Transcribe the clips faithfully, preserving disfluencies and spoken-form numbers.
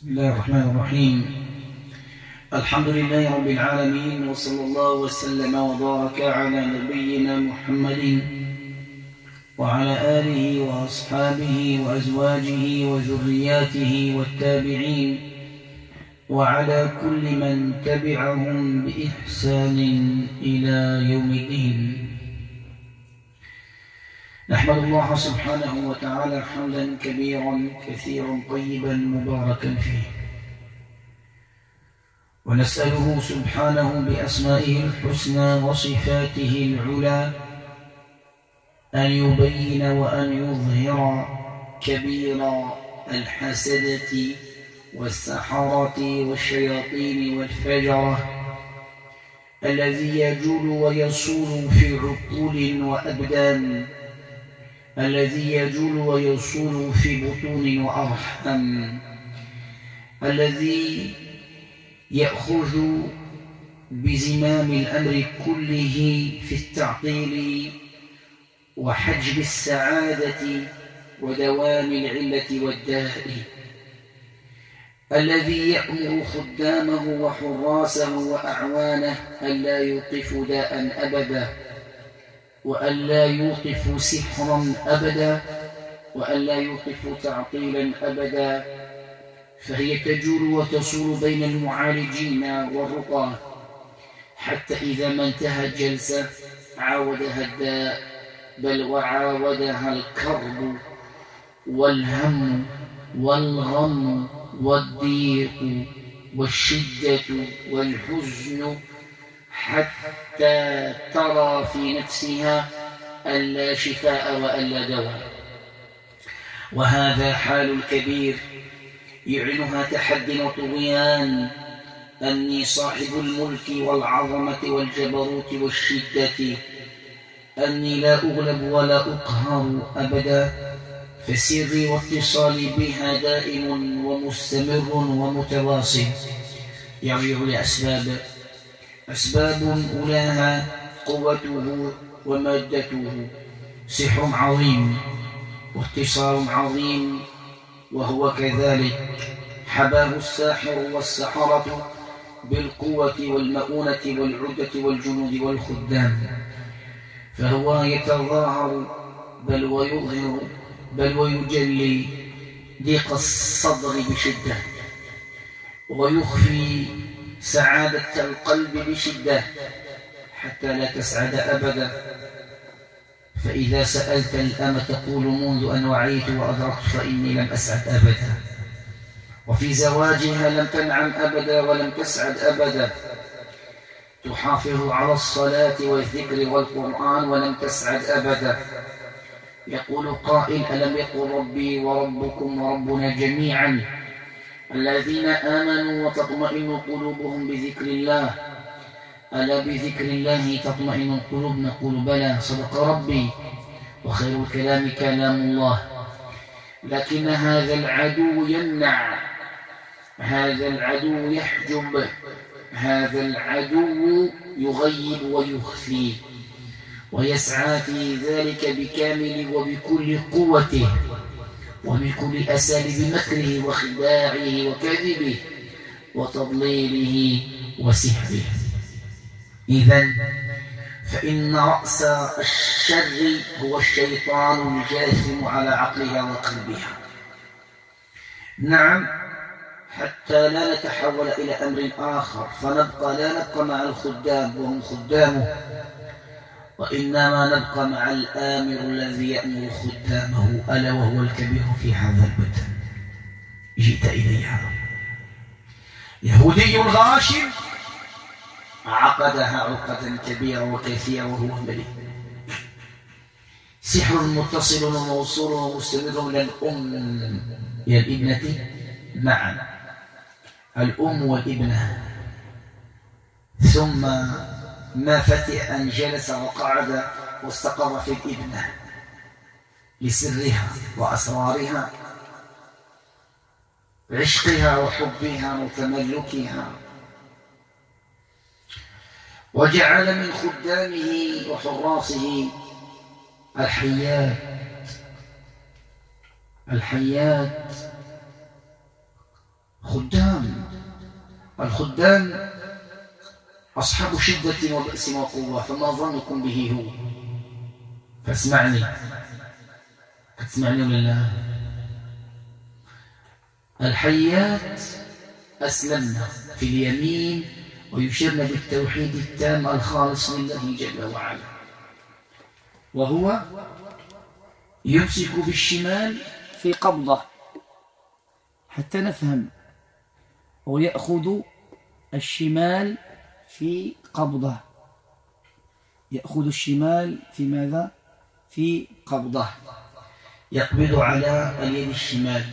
بسم الله الرحمن الرحيم. الحمد لله رب العالمين، وصلى الله وسلم وبارك على نبينا محمد وعلى آله وأصحابه وأزواجه وذرياته والتابعين وعلى كل من تبعهم بإحسان إلى يوم الدين. نحمد الله سبحانه وتعالى حمدا كبيرا كثيرا طيبا مباركا فيه، ونسأله سبحانه بأسمائه الحسنى وصفاته العلى أن يبين وأن يظهر كبير الحسدة والسحرة والشياطين والفجرة الذي يجول ويصول في عقول وأبدان، الذي يجول ويصول في بطون وأرحام، الذي يأخذ بزمام الأمر كله في التعطيل وحجب السعادة ودوام العلة والداء، الذي يأمر خدامه وحراسه وأعوانه ألا يوقفوا داء أبدا، وألا يوقفوا سحرا أبدا، وألا يوقفوا تعطيلا أبدا، فهي تجول وتصول بين المعالجين والرقاة، حتى إذا ما انتهى الجلسة عاودها الداء، بل وعاودها الكرب والهم والغم والضيق والشدة والحزن، حتى ترى في نفسها أن لا شفاء وأن لا دواء. وهذا حال الكبير يعلنها تحد وطغيان أني صاحب الملك والعظمة والجبروت والشدة، أني لا أغلب ولا أقهر أبدا، فسري واتصالي بها دائم ومستمر ومتواصل، يرجع لأسباب أسباب أولاها قوته ومادته، سحر عظيم واتصال عظيم، وهو كذلك حباه الساحر والسحرة بالقوة والمؤونة والعدة والجنود والخدام، فهو يتظاهر بل ويظهر بل ويجلي ضيق الصدر بشدة، ويخفي سعادة القلب بشدة حتى لا تسعد أبدا. فإذا سألت الأم تقول منذ أن وعيت وأدركت فإني لم أسعد أبدا، وفي زواجها لم تنعم أبدا ولم تسعد أبدا، تحافظ على الصلاة والذكر والقرآن ولم تسعد أبدا. يقول قائل: ألم يقل ربي وربكم وربنا جميعا الذين آمنوا وتطمئن قلوبهم بذكر الله، ألا بذكر الله تطمئن القلوب؟ نقول بلى، صدق ربي، وخير الكلام كلام الله. لكن هذا العدو يمنع، هذا العدو يحجب، هذا العدو يغيب ويخفي، ويسعى في ذلك بكامل وبكل قوته وبكل أساليب مكره وخداعه وكذبه وتضليله وسحره. إذن فإن رأس الشر هو الشيطان الجاثم على عقلها وقلبها. نعم، حتى لا نتحول إلى أمر آخر فنبقى لا نبقى مع الخدام وهم خدامه، وإنما نبقى مع الآمر الذي يأمر خدامه، ألا وهو الكبير في هذا البدن. جئت إليها يهودي غاشم عقدها عقدا كبيرة وكثيرة وهو مليء، سحر متصل وموصول ومستمر للأم يا الابنة معا، الأم والابنة. ثم ما فتئ أن جلس وقعد واستقر في الابنة لسرها وأسرارها، عشقها وحبها وتملكها، وجعل من خدامه وحراسه الحيات الحيات خدام. الخدام أصحاب شدة وبأس وقوة، فما ظنكم به هو؟ فاسمعني، اسمعني لله. الحيات أسلمنا في اليمين ويشرن بالتوحيد التام الخالص لله جل وعلا، وهو يمسك بالشمال في قبضة حتى نفهم، ويأخذ الشمال في قبضة، يأخذ الشمال في ماذا؟ في قبضة، يقبض على اليد الشمال.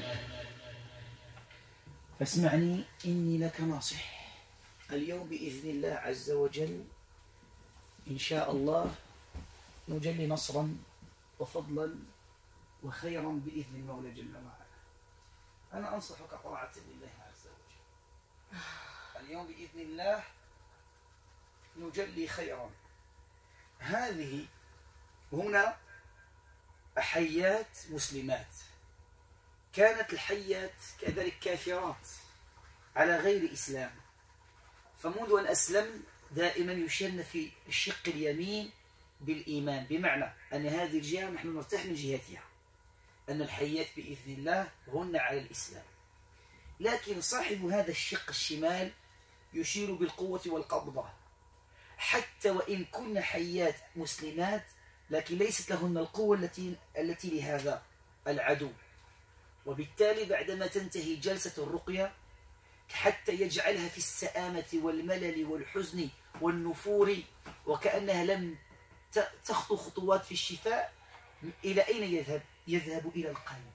فاسمعني إني لك ناصح. اليوم بإذن الله عز وجل إن شاء الله نجلي نصرا وفضلا وخيرا بإذن المولى جل وعلا. أنا أنصحك طاعة لله عز وجل. اليوم بإذن الله نجلي خيرا. هذه هنا حيات مسلمات، كانت الحيات كذلك كافرات على غير إسلام، فمنذ أن أسلم دائما يشن في الشق اليمين بالإيمان، بمعنى أن هذه الجهة نحن نرتاح من جهتها، أن الحيات بإذن الله هن على الإسلام. لكن صاحب هذا الشق الشمال يشير بالقوة والقبضة، حتى وإن كن حيات مسلمات لكن ليست لهن القوة التي التي لهذا العدو. وبالتالي بعدما تنتهي جلسة الرقية حتى يجعلها في السآمة والملل والحزن والنفور، وكأنها لم تخطو خطوات في الشفاء، إلى أين يذهب؟ يذهب إلى القلب،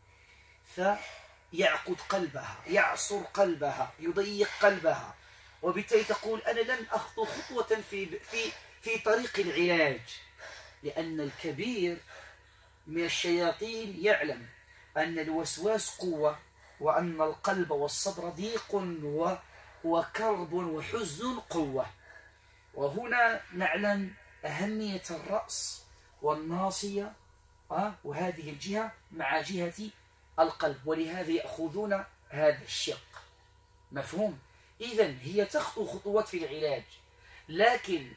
فيعقد قلبها، يعصر قلبها، يضيق قلبها، وبالتالي تقول أنا لن أخطو خطوة في في في طريق العلاج، لأن الكبير من الشياطين يعلم أن الوسواس قوة، وأن القلب والصدر ضيق وكرب وحزن قوة. وهنا نعلم أهمية الرأس والناصية وهذه الجهة مع جهة القلب، ولهذا يأخذون هذا الشق. مفهوم؟ إذن هي تخطو خطوات في العلاج، لكن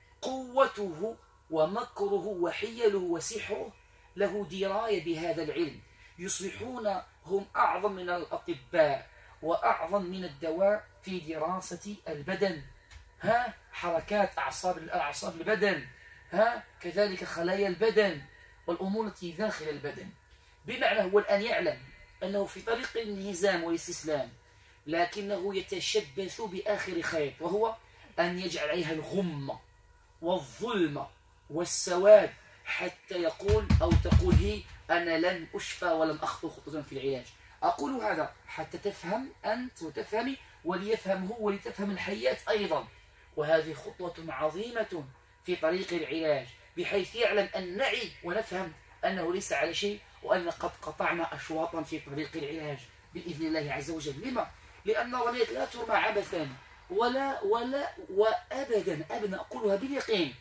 قوته ومكره وحيله وسحره له دراية بهذا العلم، يصبحون هم أعظم من الأطباء وأعظم من الدواء في دراسة البدن، ها حركات أعصاب أعصاب البدن، ها كذلك خلايا البدن والأمور التي داخل البدن. بمعنى هو الآن يعلم أنه في طريق الانهزام والاستسلام، لكنه يتشبث بآخر خيط، وهو أن يجعل عليها الغمة والظلمة والسواد، حتى يقول أو تقول هي أنا لن أشفى ولم أخطو خطوة في العلاج. أقول هذا حتى تفهم أنت وتفهمي، وليفهم هو ولتفهم الحيات أيضا. وهذه خطوة عظيمة في طريق العلاج، بحيث يعلم أن نعي ونفهم أنه ليس على شيء، وأن قد قطعنا أشواطا في طريق العلاج بإذن الله عز وجل. لما؟ لأن الرميات لا ترمى عبثا ولا ولا وأبدا أبدا، أقولها باليقين.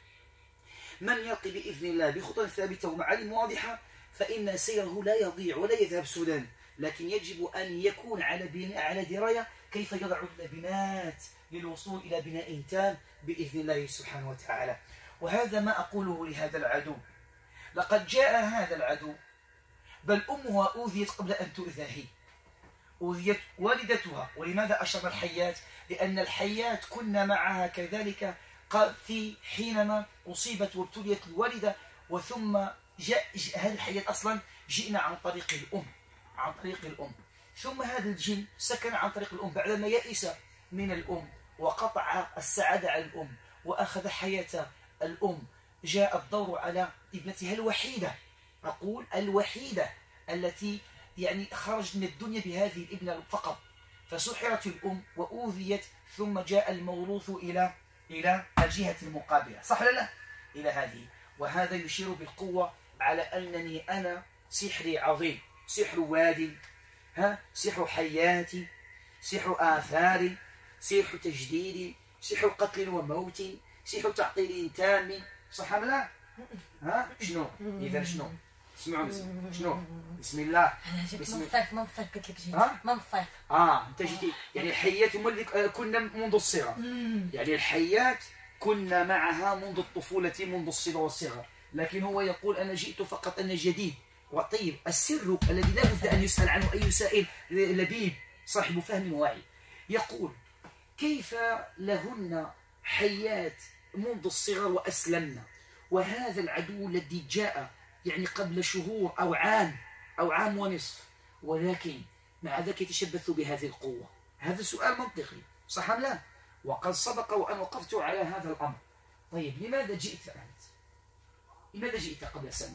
من يرقي بإذن الله بخطى ثابتة ومعالم واضحة فإن سيره لا يضيع ولا يذهب سدى، لكن يجب أن يكون على بناء على دراية كيف يضع اللبنات للوصول إلى بناء تام بإذن الله سبحانه وتعالى. وهذا ما أقوله لهذا العدو. لقد جاء هذا العدو، بل أمها أوذيت قبل أن تؤذى هي، أوذيت والدتها. ولماذا أشر الحيات؟ لأن الحيات كنا معها كذلك في حينما أصيبت وابتليت الوالدة، وثم جاء هذه الحيات أصلا جئنا عن طريق الأم، عن طريق الأم، ثم هذا الجن سكن عن طريق الأم بعدما يئس من الأم وقطع السعادة على الأم وأخذ حياة الأم. جاء الدور على ابنتها الوحيدة، أقول الوحيدة التي يعني خرجت من الدنيا بهذه الابنة فقط، فسحرت الأم وأوذيت، ثم جاء الموروث إلى إلى الجهة المقابلة، صح ولا لا؟ إلى هذه. وهذا يشير بالقوة على أنني أنا سحري عظيم، سحر وادي، ها سحر حياتي، سحر آثاري، سحر تجديدي، سحر قتل وموت، سحر تعطيل تام، صح ولا لا؟ ها شنو؟ إذا شنو؟ اسمعوا مزيان. شنو؟ بسم الله. انا جيت بسم من الصيف، من الصيف قلت لك جيت ها؟ من الصيف. اه انت جيتي يعني الحيات هما اللي كنا منذ الصغر. يعني الحيات كنا معها منذ الطفولة منذ الصغر والصغر، لكن هو يقول أنا جئت فقط أنا جديد. وطيب السر الذي لا بد أن يسأل عنه أي سائل لبيب صاحب فهم واعي، يقول كيف لهن حيات منذ الصغر وأسلمنا، وهذا العدو الذي جاء يعني قبل شهور أو عام أو عام ونصف، ولكن مع ذلك يتشبث بهذه القوة. هذا سؤال منطقي صح أم لا؟ وقد سبق وأن وقفت على هذا الأمر. طيب لماذا جئت أنت؟ لماذا جئت قبل سنة؟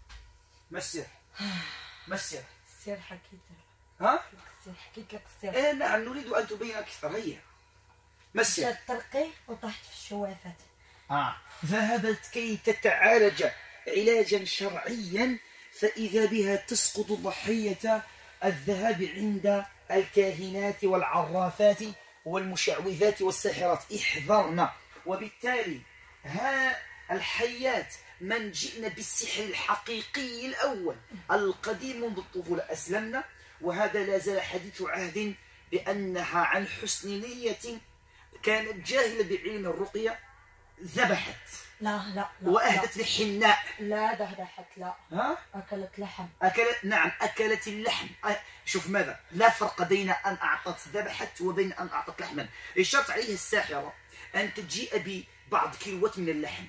ما السر؟ ما السر؟ السر حكيت لك. ها؟ السر حكيت لك السر. إيه نعم، نريد أن تبين أكثر. هيا ما السر؟ مشات طرقي وطحت في الشوافات. آه ذهبت كي تتعالج علاجا شرعيا، فإذا بها تسقط ضحية الذهاب عند الكاهنات والعرافات والمشعوذات والساحرات. احذرنا. وبالتالي ها الحيات من جئنا بالسحر الحقيقي الأول القديم منذ الطفولة أسلمنا، وهذا لا زال حديث عهد بأنها عن حسن نية كانت جاهلة بعلم الرقية، ذبحت لا لا لا وأهدت الحناء. لا دهدحت. لا ها؟ أكلت لحم. أكلت نعم أكلت اللحم. شوف ماذا؟ لا فرق بين أن أعطت ذبحت وبين أن أعطت لحما. الشرط عليها الساحرة أن تجيء ببعض كيلوات من اللحم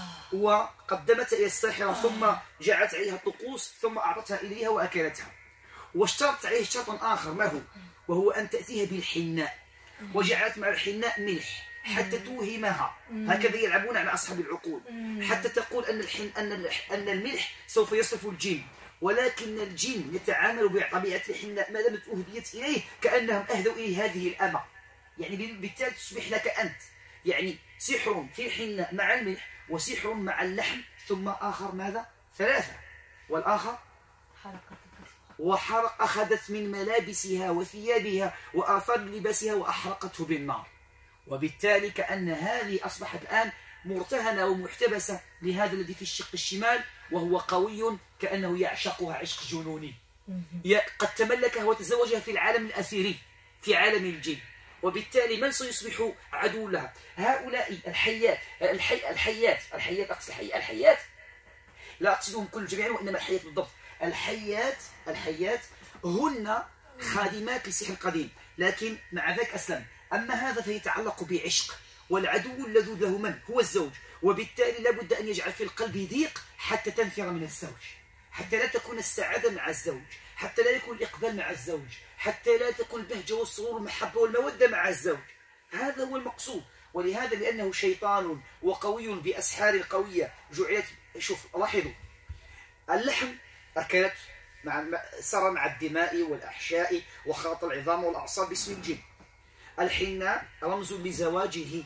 وقدمتها إلى الساحرة، ثم جعلت عليها طقوس ثم أعطتها إليها وأكلتها. واشترط عليه شرط آخر، ما هو؟ وهو أن تأتيها بالحناء، وجعلت مع الحناء ملح حتى توهمها. هكذا يلعبون على أصحاب العقول، حتى تقول أن الحن أن أن الملح سوف يصرف الجن، ولكن الجن يتعامل بطبيعة الحناء ما دامت أهديت إليه كأنهم أهدوا إليه هذه الأمة. يعني بالتالي تصبح لك أنت يعني سحر في الحناء مع الملح، وسحر مع اللحم، ثم آخر ماذا؟ ثلاثة. والآخر حرقت وحرق أخذت من ملابسها وثيابها وآثار لباسها وأحرقته بالنار. وبالتالي كأن هذه أصبحت الآن مرتهنة ومحتبسة لهذا الذي في الشق الشمال، وهو قوي كأنه يعشقها عشق جنوني، قد تملكها وتزوجها في العالم الأثيري في عالم الجن. وبالتالي من سيصبح عدو لها؟ هؤلاء الحيات الحي الحيات الحيات أقصد الحي الحيات لا أقصدهم كل جميعهم، وإنما الحيات بالضبط. الحيات الحيات هن خادمات للسحر القديم، لكن مع ذلك أسلم. أما هذا فيتعلق بعشق، والعدو اللذوذ له من هو الزوج، وبالتالي لابد أن يجعل في القلب ضيق حتى تنفر من الزوج، حتى لا تكون السعادة مع الزوج، حتى لا يكون الإقبال مع الزوج، حتى لا تكون البهجة والسرور والمحبة والمودة مع الزوج. هذا هو المقصود. ولهذا لأنه شيطان وقوي بأسحار قوية جعلت. شوف لاحظوا، اللحم أكلت مع سر مع الدماء والأحشاء وخلط العظام والأعصاب باسم الجن. الحناء رمز لزواجه،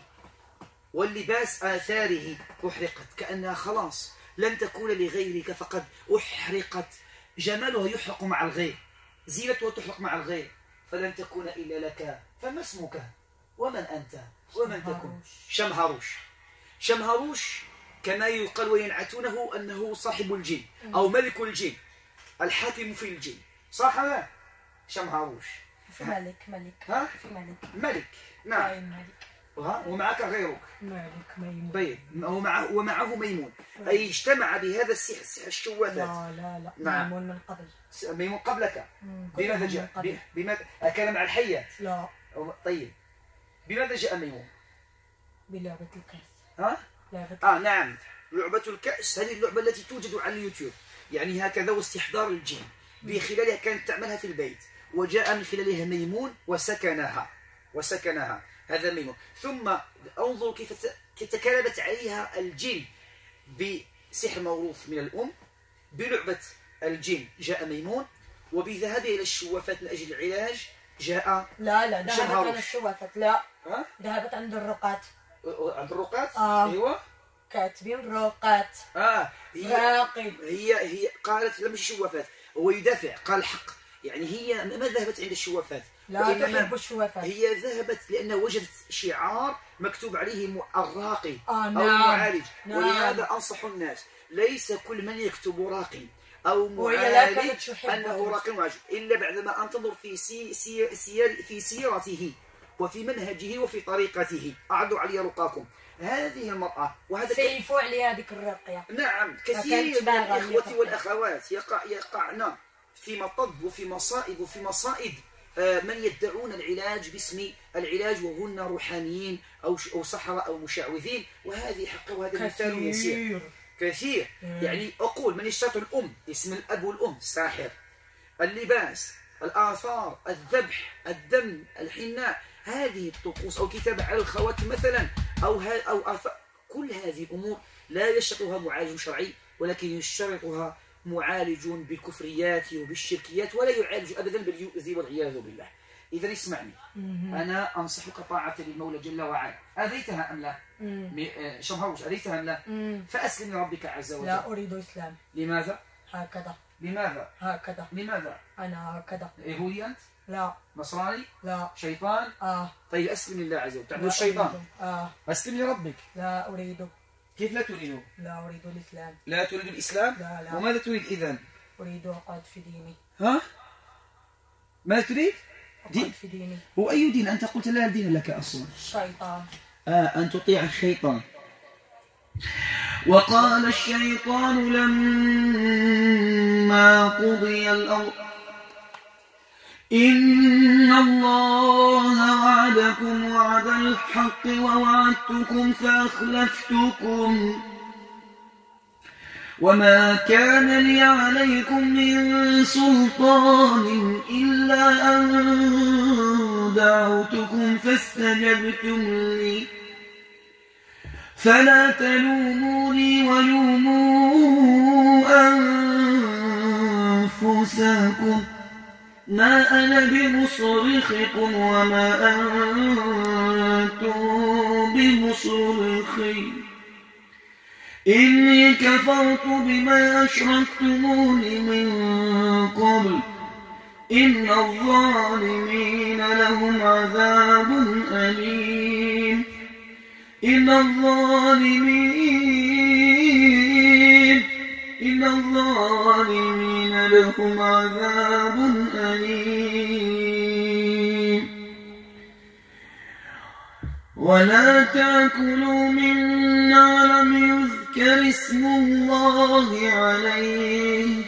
واللباس آثاره أحرقت كأنها خلاص لن تكون لغيرك، فقد أحرقت. جمالها يحرق مع الغير، زينتها تحرق مع الغير، فلن تكون إلا لك. فما اسمك ومن أنت ومن تكون؟ شمهروش. شمهروش كما يقال وينعتونه أنه صاحب الجن أو ملك الجن، الحاكم في الجن، صح لا؟ شمهروش في ملك ملك ها؟ في ملك ملك نعم. ملك. ها؟ ومعك غيرك ملك ميمون. طيب ومعه, ومعه ميمون، أي اجتمع بهذا السحر، السحر الشواذات. لا لا لا نعم. ميمون من قبل. ميمون قبلك. بماذا جاء؟ قبل. بماذا أكل مع الحيات؟ لا. طيب بماذا جاء ميمون؟ بلعبة الكأس. ها؟ لعبة آه نعم، لعبة الكأس. هذه اللعبة التي توجد على اليوتيوب، يعني هكذا، واستحضار الجن بخلالها كانت تعملها في البيت، وجاء من خلالها ميمون وسكنها وسكنها هذا ميمون. ثم انظروا كيف تكالبت عليها الجن بسحر موروث من الأم. بلعبة الجن جاء ميمون، وبذهابه إلى الشوافات من أجل العلاج جاء لا لا ذهبت شمهروش. عند الشوافات. لا ها؟ ذهبت عند الرقات. عند الرقات. آه. ايوه كاتبين رقات. اه هي راقد. هي هي قالت لا مش شوافات، هو يدافع قال الحق. يعني هي ما ذهبت عند الشوافات، لا وإنما تحب الشوافات. هي ذهبت لأنها وجدت شعار مكتوب عليه م- الراقي آه أو نعم. المعالج. نعم. ولهذا أنصح الناس، ليس كل من يكتب راقي أو وهي لا معالج كانت تحبه. أنه راق وعجب، إلا بعدما أن تنظر في سي سي سير في سيرته وفي منهجه وفي طريقته. أعدوا علي رقاكم. هذه المرأة وهذا سيفوا عليها هذيك الرقية. نعم، كثير من الإخوة والأخوات يقع يقعن في مطب وفي مصائب وفي مصائد من يدعون العلاج باسم العلاج وهن روحانيين أو أو سحرة أو مشعوذين، وهذه حق وهذا مثال يسير كثير. يعني أقول من يشترط الأم، اسم الأب والأم ساحر، اللباس، الآثار، الذبح، الدم، الحناء، هذه الطقوس أو كتابة على الخواتم مثلا أو أو آثار، كل هذه الأمور لا يشترطها معالج شرعي، ولكن يشترطها معالج بالكفريات وبالشركيات، ولا يعالج أبدا بل يؤذي والعياذ بالله. إذا اسمعني، أنا أنصحك طاعة للمولى جل وعلا. أذيتها أم لا؟ شمهوش، أذيتها أم لا؟ فأسلم لربك عز وجل. لا أريد إسلام. لماذا؟ هكذا. لماذا؟ هكذا. لماذا؟ أنا هكذا. يهودي أنت؟ لا. نصراني؟ لا. شيطان؟ آه. طيب أسلم لله عز وجل. تعبد الشيطان؟ آه. أسلم لربك. لا أريد. كيف لا تريده؟ لا أريد الإسلام. لا تريد الإسلام؟ لا لا. وماذا تريد إذن؟ أريد أقعد في ديني. ها؟ ماذا تريد؟ أقعد في ديني. هو أي دين؟ أنت قلت لا دين لك أصلا. الشيطان. آه أن تطيع الشيطان. وقال الشيطان لما قضي الأمر إن الله وعدكم وعد الحق ووعدتكم فأخلفتكم وما كان لي عليكم من سلطان إلا أن دعوتكم فاستجبتم لي فلا تلوموني ولوموا أنفسكم ما أنا بمصرخكم وما أنتم بمصرخي إني كفرت بما أشركتمون من قبل إن الظالمين لهم عذاب أليم إن الظالمين إن الظالمين لهم عذاب أليم ولا تأكلوا مما لم يذكر اسم الله عليه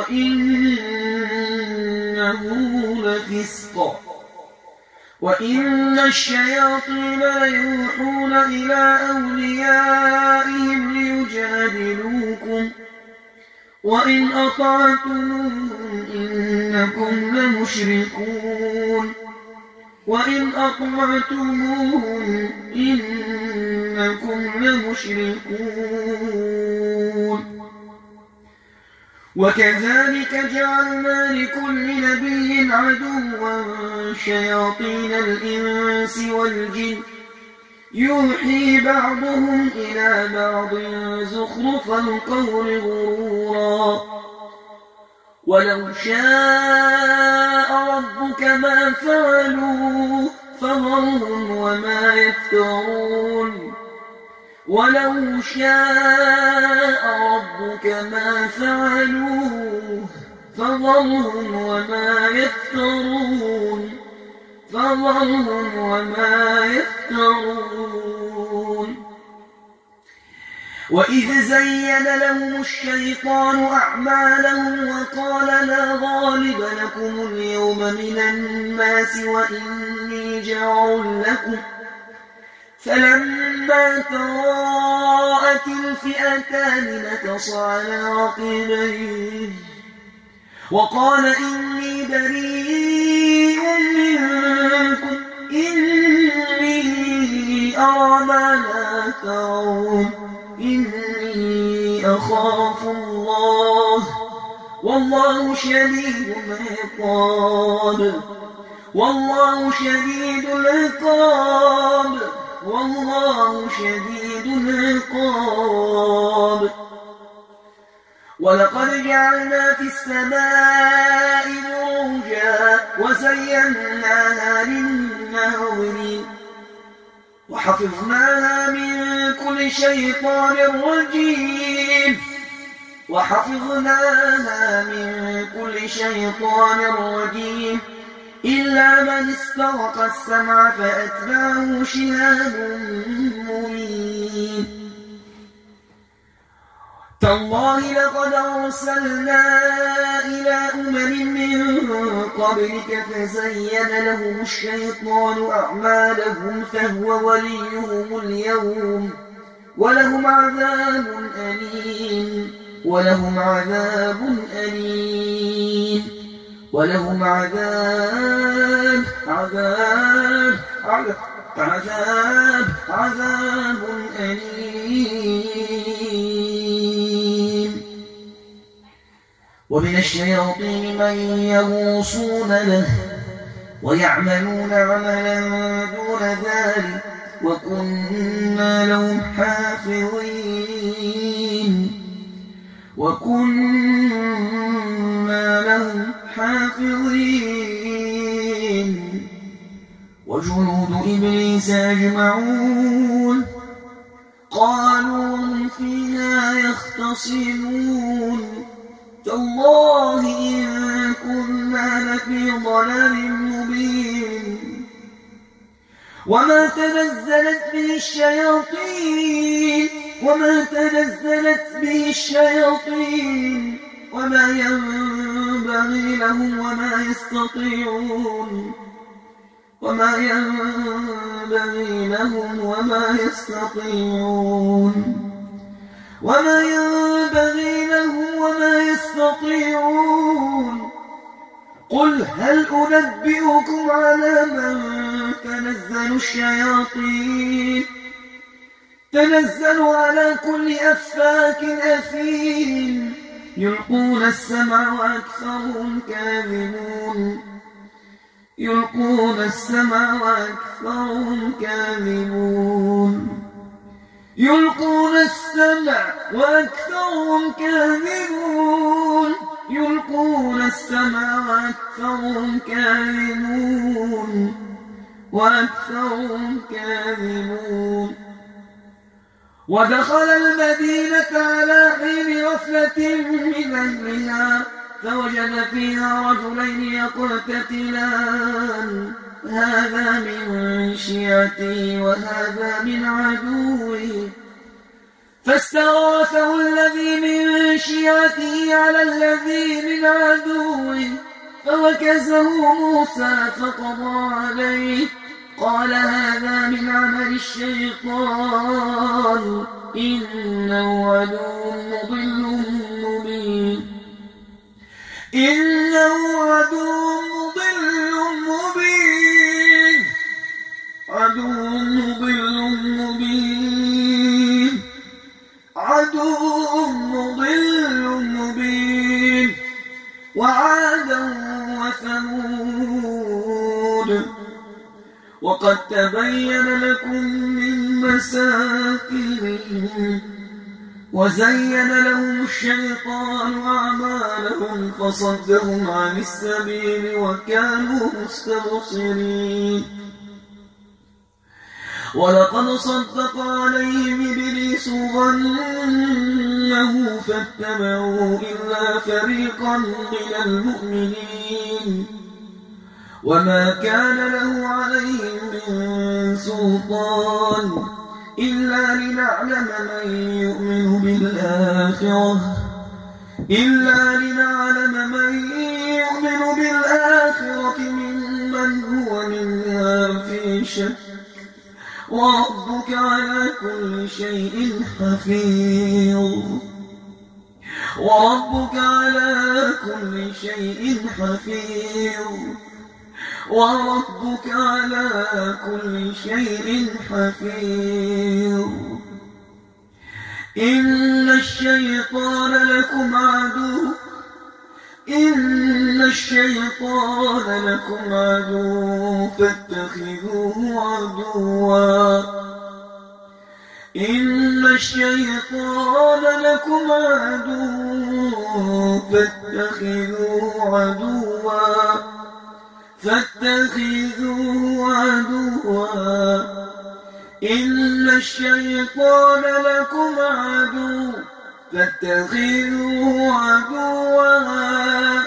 وإنه لفسق وإن الشياطين ليوحون إلى أوليائهم ليجادلوكم وإن أطعتموهم إنكم لمشركون وإن أطعتموهم إنكم لمشركون وكذلك جعلنا لكل نبي عدوا شياطين الإنس والجن يوحي بعضهم إلى بعض زخرف القول غرورا ولو شاء ربك ما فعلوه فذرهم وما يفترون ولو شاء ربك ما فعلوه فذرهم وما يفترون فذرهم وما يفترون وإذ زين لهم الشيطان أعمالهم وقال لا غالب لكم اليوم من الناس وإني جار لكم فلما تراءت الفئتان نكص على عقبيه وقال إني بريء منكم إني أرى ما لا ترون إني أخاف الله والله شديد العقاب والله شديد العقاب والله شديد العقاب ولقد جعلنا في السماء بروجا وزيناها للناظرين وحفظناها من كل شيطان رجيم وحفظناها من كل شيطان رجيم إلا من استرق السمع فأتبعه شهاب مبين تالله لقد أرسلنا إلى أمم من قبلك فزين لهم الشيطان أعمالهم فهو وليهم اليوم ولهم عذاب أليم ولهم عذاب أليم ولهم عذاب عذاب عذاب عذاب عذاب أليم ومن الشياطين من يغوصون له ويعملون عملا دون ذلك وكنا لهم حافظين وكنا لهم حافظين وجنود إبليس أجمعون قالوا هم فيها يختصمون تالله إن كنا لفي ضلال مبين وما تنزلت به الشياطين وما تنزلت به الشياطين وما ينبغي لهم وما يستطيعون وما ينبغي لهم وما يستطيعون وما ينبغي لهم وما يستطيعون قل هل أنبئكم على من تنزل الشياطين تنزل على كل أفاك أثيم يلقون السمع وأكثرهم كاذبون يلقون السمع وأكثرهم كاذبون يلقون السمع وأكثرهم كاذبون يلقون السمع وأكثرهم كاذبون وأكثرهم كاذبون ودخل المدينة على حين غفلة من أهلها فوجد فيها رجلين يقتتلان هذا من شيعته وهذا من عدوه فاستغاثه الذي من شيعته على الذي من عدوه فوكزه موسى فقضى عليه قال هذا من عمل الشيطان إنه عدو مضل مبين إنه عدو مضل مبين عدو مضل مبين عدو مضل مبين وعادا وثمود وقد تبين لكم من مساكنهم وزين لهم الشيطان أعمالهم فصدهم عن السبيل وكانوا مستبصرين ولقد صدق عليهم إبليس ظنه فاتبعوا إلا فريقا من المؤمنين وما كان له عليهم من سلطان إلا لنعلم من يؤمن بالآخرة إلا لنعلم من يؤمن بالآخرة ممن هو منها في شك وربك على كل شيء حفيظ وربك على كل شيء حفيظ وربك على كل شيء حفيظ إن الشيطان لكم عدو إن الشيطان لكم عدو فاتخذوه عدوا إن الشيطان لكم عدو فاتخذوه عدوا فاتخذوه عدوا إن الشيطان لكم عدو فاتخذوه عدوا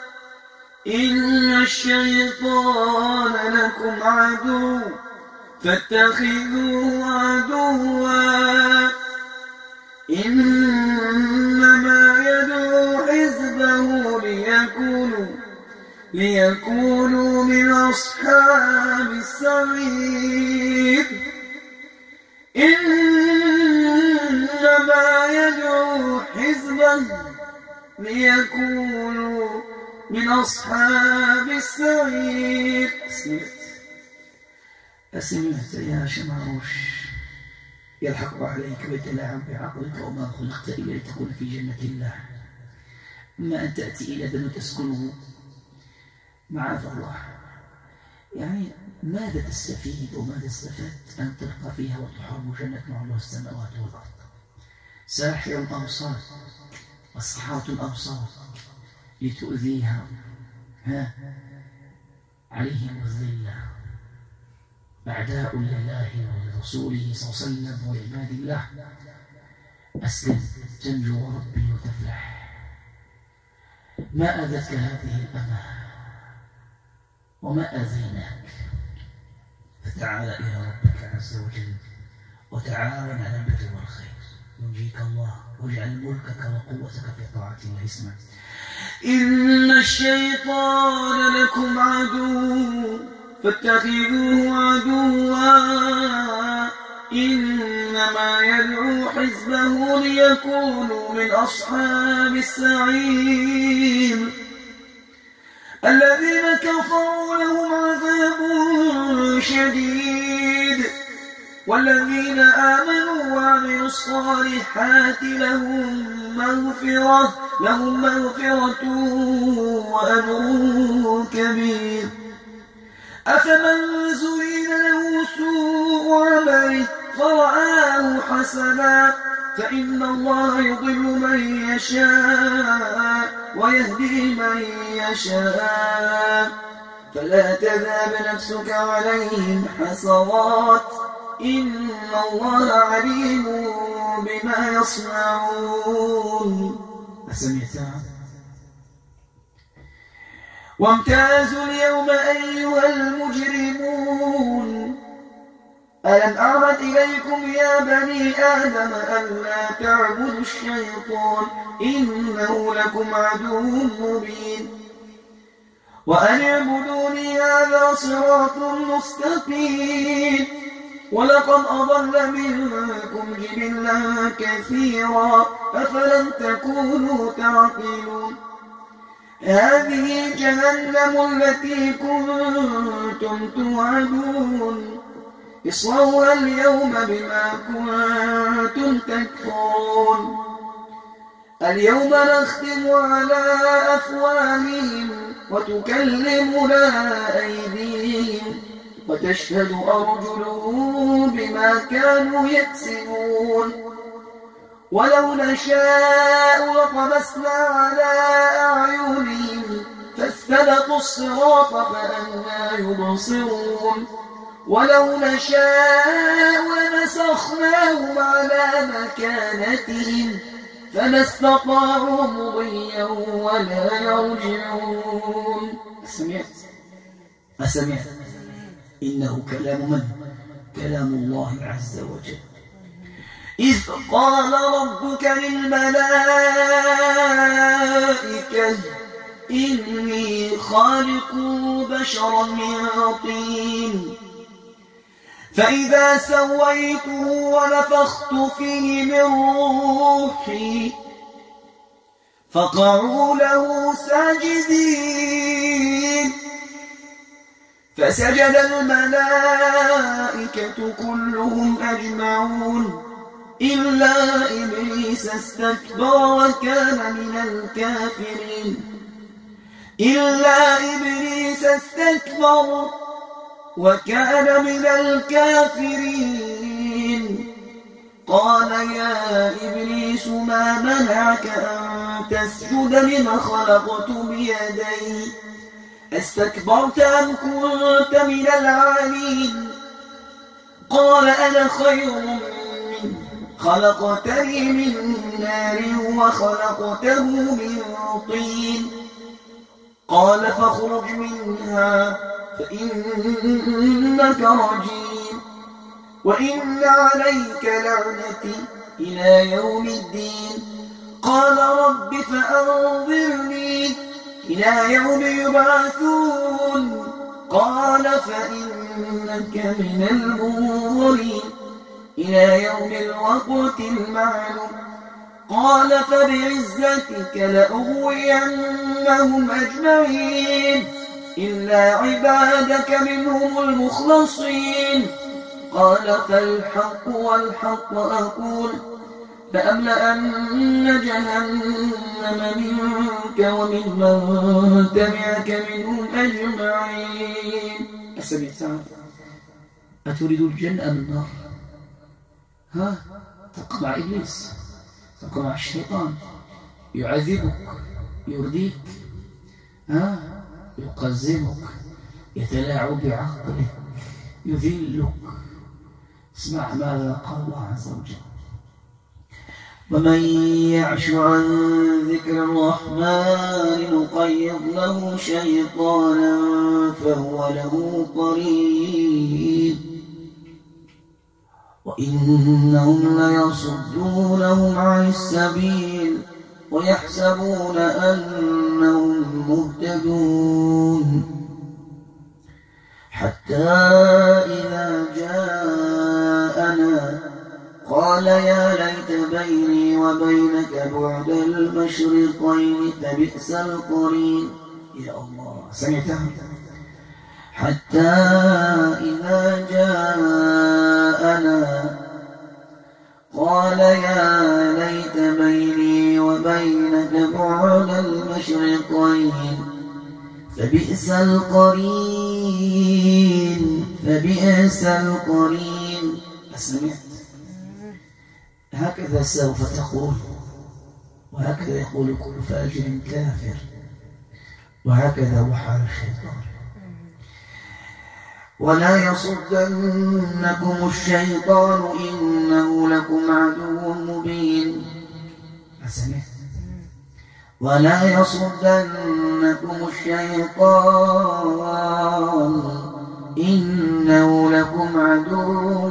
إن الشيطان لكم عدو فاتخذوه عدوا إنما يدعو حزبه ليكونوا ليكونوا من أصحاب السعير إنما يدعو حزبه ليكونوا من أصحاب السعير. أسمعت يا شمعوش يلحق عليك ويتلاعب بعقلك وما خلقت إلا لتكون في جنة الله، أما أن تأتي إلى ذنب تسكنه معاذ الله، يعني ماذا تستفيد وماذا استفدت أن تلقى فيها وتحرم جنة مع الله السماوات والأرض؟ ساحر الأبصار وسحرة الأبصار لتؤذيها ها عليهم الذلة، أعداء لله ورسوله صلى الله عليه وسلم وعباد الله. أسلم تنجو ربي وتفلح. ما أذتك هذه الأمة وما أذيناك، فتعال إلى ربك عز وجل وتعاون على البر والخير ينجيك الله واجعل ملكك وقوتك في طاعة الله. اسمع، إن الشيطان لكم عدو فاتخذوه عدوا إنما يدعو حزبه ليكونوا من أصحاب السعير الذين كفروا لهم عذاب شديد والذين آمنوا وعملوا الصالحات لهم مغفرة لهم مغفرة وأجر كبير. أفمن زين له سوء عمله فرآه حسنا فإن الله يضل من يشاء ويهدي من يشاء فلا تذهب نفسك عليهم حسرات إن الله عليم بما يصنعون. أسمعت؟ وامتازوا اليوم أيها المجرمون ألم أعهد إليكم يا بني آدم ألا تعبدوا الشيطان إنه لكم عدو مبين وأن اعبدوني هذا صراط مستقيم ولقد أضل منكم جبلا كثيرا أفلم تكونوا تعقلون. هذه جهنم التي كنتم توعدون اصلوها اليوم بما كنتم تكفرون. اليوم نختم على أفواههم وتكلمنا أيديهم وتشهد أرجلهم بما كانوا يكسبون ولو نشاء لطمسنا على أعينهم فاستبقوا الصراط فأنى يبصرون ولو نشاء لمسخناهم على مكانتهم فما استطاعوا مضيا ولا يرجعون. أسمعت؟ أسمعت؟ إنه كلام من؟ كلام الله عز وجل. إذ قال ربك للملائكة إني خالق بشرا من طين فإذا سويته ونفخت فيه من روحي فقعوا له ساجدين فسجد الملائكة كلهم أجمعون إلا إبليس استكبر وكان من الكافرين إلا إبليس استكبر وكان من الكافرين. قال يا إبليس ما منعك أن تسجد لما خلقت بيدي استكبرت أم كنت من العالين؟ قال أنا خير منه خلقتني من نار وخلقته من طين قال فاخرج منها فإنك رجيم وإن عليك لعنتي إلى يوم الدين قال رب فأنظرني إلى يوم يبعثون قال فإنك من المنظرين إلى يوم الوقت المعلوم قال فبعزتك لأغوينهم أجمعين إلا عبادك منهم المخلصين قال فالحق والحق أقول لأملأن جهنم منك ومن من تبعك منهم أجمعين. أسمعت؟ أتريد الجنة أم النار؟ ها؟ تبقى مع إبليس، تبقى مع الشيطان، يعذبك، يرديك، ها؟ يقزمك، يتلاعب بعقلك، يذلك. اسمع ماذا قال الله عز وجل: ومن يعش عن ذكر الرحمن نقيض له شيطانا فهو له قرين وإنهم ليصدونهم عن السبيل ويحسبون أنهم مهتدون حتى إذا جاءنا قال يا ليت بيني وبينك بعد المشرقين فبئس القرين. يا الله، سمعتها؟ حتى إذا جاءنا قال يا ليت بيني وبينك بعد المشرقين فبئس القرين فبئس القرين. سمعت؟ هكذا سوف تقول، وهكذا يقول كل فاجر كافر، وهكذا هو حال الشيطان. ولا يصدنكم الشيطان إنه لكم عدو مبين. سمعت؟ ولا يصدنكم الشيطان إنه لكم عدو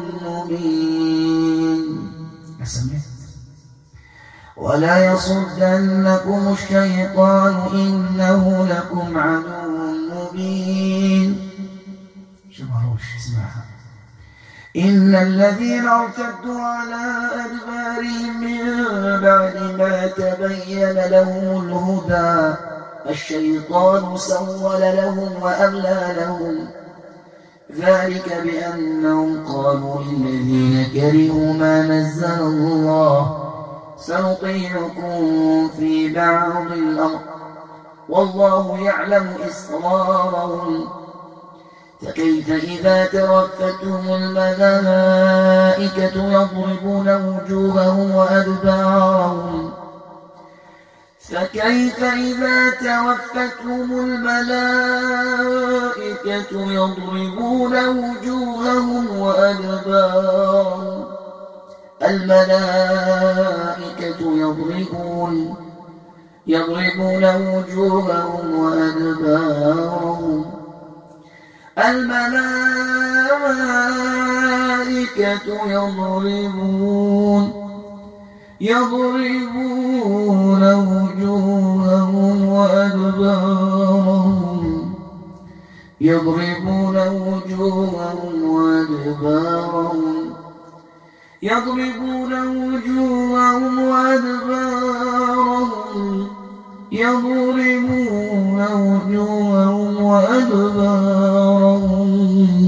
مبين. سمعت؟ ولا يصدنكم الشيطان إنه لكم عدو مبين. شمروش اسمعها: إن الذين ارتدوا على أدبارهم من بعد ما تبين لهم الهدى الشيطان سول لهم وأملى لهم ذلك بأنهم قالوا للذين كرهوا ما نزل الله سنطيعكم في بعض الأمر والله يعلم إسرارهم فكيف إذا توفتهم الملائكة يضربون وجوههم وأدبارهم فكيف إذا توفتهم الملائكة يضربون وجوههم وأدبارهم الملائكة يضربون يضربون وجوههم وأدبارهم الملائكة يضربون يضربون وجوههم وأدبارهم يضربون وجوههم وأدبارهم يضربون وجوههم وأدبارهم يضربون وجوههم وأدبارهم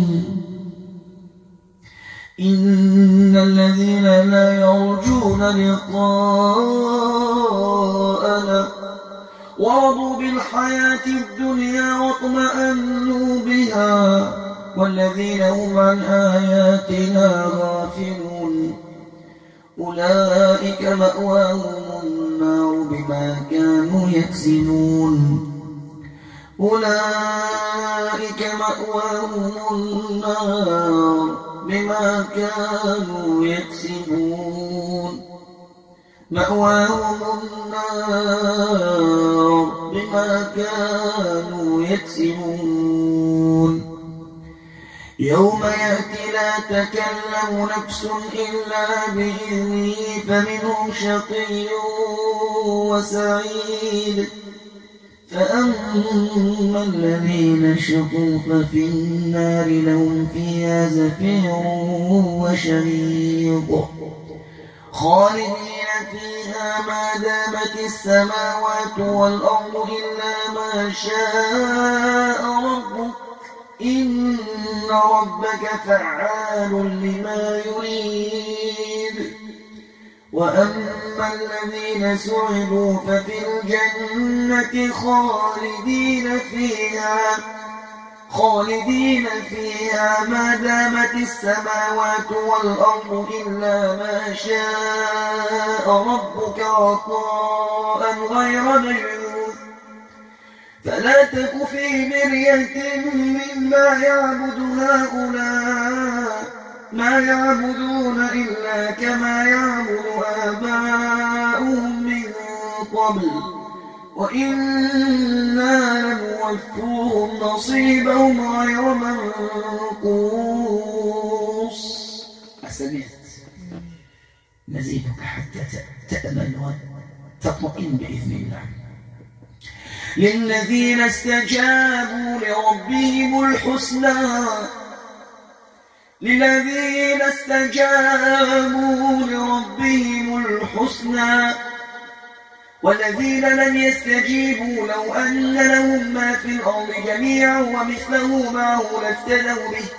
إن الذين لا يرجون لقاءنا ورضوا بالحياة الدنيا واطمأنوا بها والذين هم عن آياتنا غافلون أولئك مأواهم النار بما كانوا يكسبون أولئك مأواهم النار بما كانوا يكسبون. مأواهم النار بما كانوا يكسبون يوم يأتي لا تكلم نفس إلا بإذنه فمنهم شقي وسعيد فأما الذين شقوا ففي النار لهم فيها زفير وشهيق خالدين فيها ما دامت السماوات والأرض إلا ما شاء ربك إن ربك فعال لما يريد وأما الذين سعدوا ففي الجنة خالدين فيها خالدين فيها ما دامت السماوات والأرض إلا ما شاء ربك عطاء غير مجذوذ فلا تك في مرية مما يعبد هؤلاء ما يعبدون إلا كما يعبد آباؤهم من قبل وإنا لنوفوهم نصيبهم غير منقوص. أسمعت نزيدك حتى تأمن وتطمئن بإذن الله. للذين استجابوا لربهم الحسنى للذين استجابوا لربهم الحسنى والذين لم يستجيبوا لو أن لهم ما في الأرض جميعا ومثله معه لافتدوا به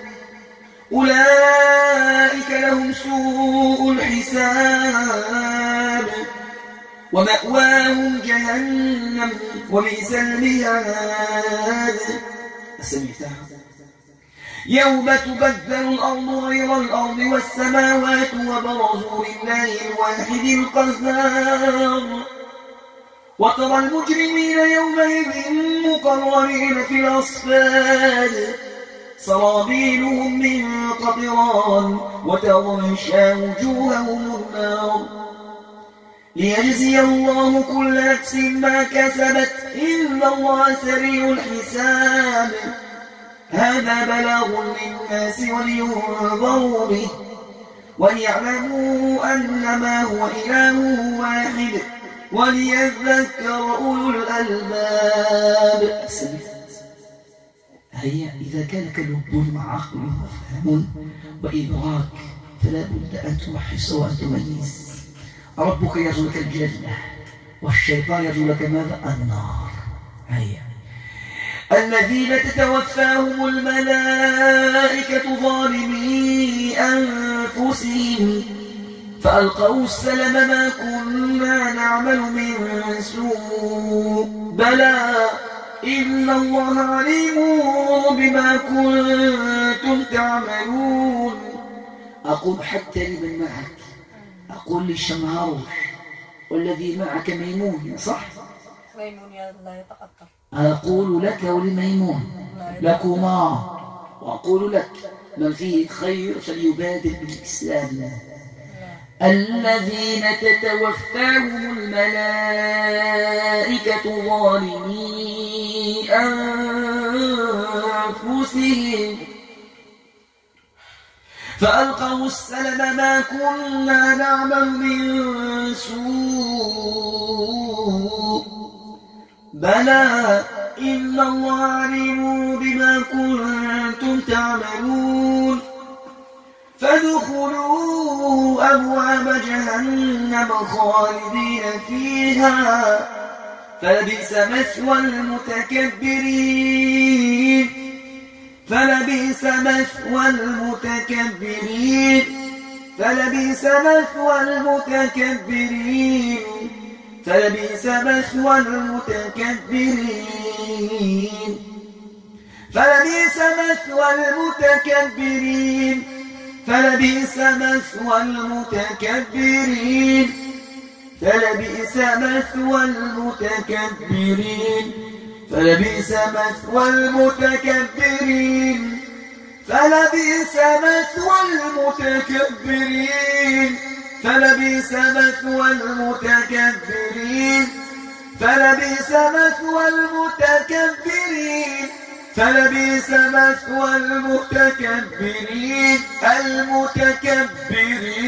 أولئك لهم سوء الحساب ومأواهم جهنم وبئس المهاد. سمعتها يوم تبدل الأرض غير الأرض والسماوات وبرزوا لله الواحد القهار وترى المجرمين يومئذ مقرنين في الأصفاد سرابيلهم من قطران وتغشى وجوههم النار ليجزي الله كل نفس ما كسبت إن الله سريع الحساب. هذا بلاغ للناس ولينظروا به وليعلموا أنما هو إله واحد وليذكر أولو الألباب. هيا إذا كان كاللب مع عقل وفهم وإدراك فلا بد أن تمحص وأن تميز. ربك يرجو لك الجنة والشيطان يرجو لك ماذا؟ النار. هيا الذين تتوفاهم الملائكة ظالمي أنفسهم فألقوا السلم ما كنا نعمل من سوء بلى إن الله عليم بما كنتم تعملون. أقول حتى لمن معك، أقول للشمهاروش والذي معك ميمون، صح؟ ميمون يا الله يتقطع. أقول لك ولميمون لكما، وأقول لك من فيه خير فليبادر بالإسلام. الذين تتوفاهم الملائكة ظالمي أنفسهم فألقوا السلم ما كنا نعمل من سوء بلى إن الله عليم بما كنتم تعملون. فادخلوا أبواب جهنم خالدين فيها فلبئس مثوى المتكبرين فلبئس مثوى المتكبرين فلبئس مثوى المتكبرين فلبئس مثوى المتكبرين فلبئس مثوى المتكبرين فلبئس مثوى المتكبرين فلبئس مثوى المتكبرين فلبئس مثوى المتكبرين فلبئس مثوى المتكبرين فلبئس مثوى المتكبرين فلبئس مثوى المتكبرين فلبئس مثوى المتكبرين المتكبرين